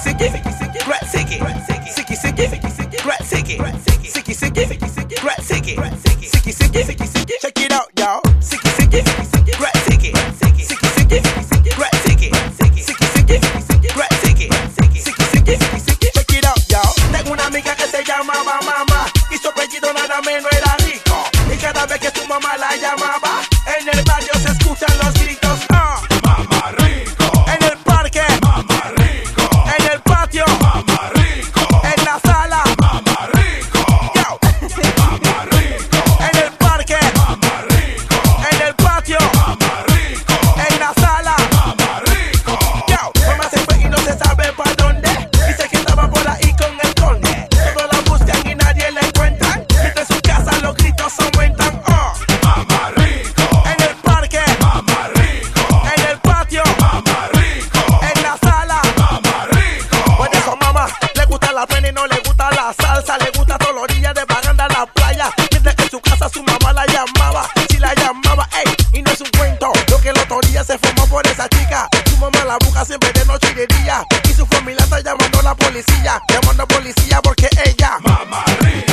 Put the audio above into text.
sicky, rat sicky, sicky sicky, rat sicky, sicky sicky, rat sicky, sicky sicky, check it out, y'all. Sicky sicky, rat sicky, sicky sicky, rat sicky, sicky sicky, rat sicky, sicky sicky, check it out, y'all. Tengo una amiga que se llamaba Mamá y su apellido nada menos era Rico. Y cada vez que su mamá la llamaba, en el barrio se escuchan los gritos. Mamá Rico. En el parque, Mamá Rico. en el patio, Mamá Rico. en la sala, Mamá Rico. yo. Mamá Rico. En el parque, Mamá Rico. en el patio, Mamá Rico. en la sala, Mamá Rico. yo. Mamá se fue y no se sabe para dónde. Dice que estaba por ahí con el conde. Todos la buscan y nadie la encuentra. Desde su casa los gritos aumentan. Mamá Rico. En el parque, Mamá Rico. en el patio, Mamá Rico. en la sala. Mamá Rico. Por eso mamá le gusta la pena y no le gusta la salsa. Le gusta toda la orilla de Baganda a la playa. Mientras que en su casa su mamá la llamaba. Si la llamaba, ey, y no es un cuento. Lo que el otro día se formó por esa chica. Su mamá la busca siempre de noche y de día. Y su familia está llamando a la policía. Llamando a la policía porque ella Mamá Rico.